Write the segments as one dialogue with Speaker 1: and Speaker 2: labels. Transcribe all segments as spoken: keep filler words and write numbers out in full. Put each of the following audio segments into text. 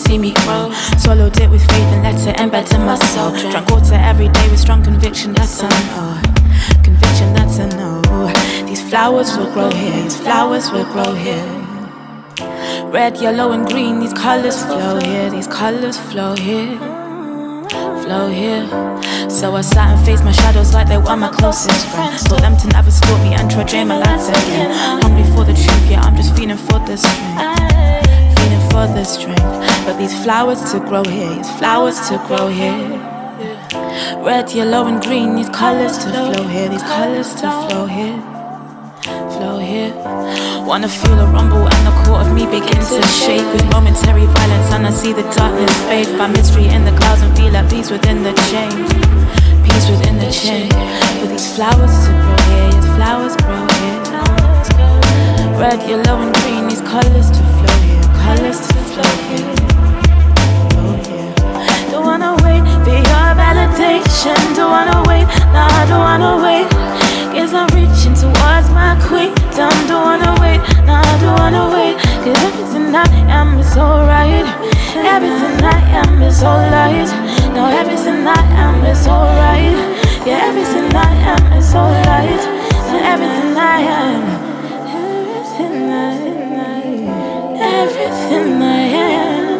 Speaker 1: see me grow. Swallowed it with faith and let it embed in my soul. Drank water every day with strong conviction, that's a no. Conviction, that's a no. These flowers will grow here, these flowers will grow here. Red, yellow and green, these colors flow here, these colors flow here, flow here. So I sat and faced my shadows like they were my closest friends. Told them to never stalk me and try drain my lights again. Hungry for the truth, yeah, I'm just feeling for the strength, feeling for the strength. But these flowers to grow here, these flowers to grow here. Red, yellow and green, these colors to flow here, these colors to flow here, flow here. Wanna feel a rumble and the core of me begin to shake with momentary violence, and I see the darkness fade. Find mystery in the clouds and feel at peace within the change, peace within the change. For these flowers to grow here, these flowers grow here. Red, yellow and green, these colors to flow here, colors to flow here, flow here. Don't wanna wait for your validation, don't wanna wait, nah, I don't wanna wait. Guess I'm reaching towards my queen. Don't wanna wait, nah, I don't wanna wait. Cause everything I am is alright. Everything I am is alright. No, everything I am is alright. Yeah, everything I am is alright. And everything I am, everything I am, everything I am.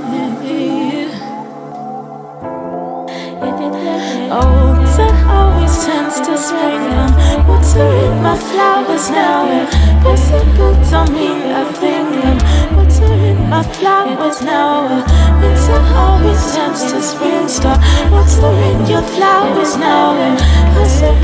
Speaker 1: Oh, winter always tends to spring. I'm watering my flowers now. Possible don't mean a thing. I'm watering my flowers now. Winter always tends to spring. Start watering your flowers now. Possible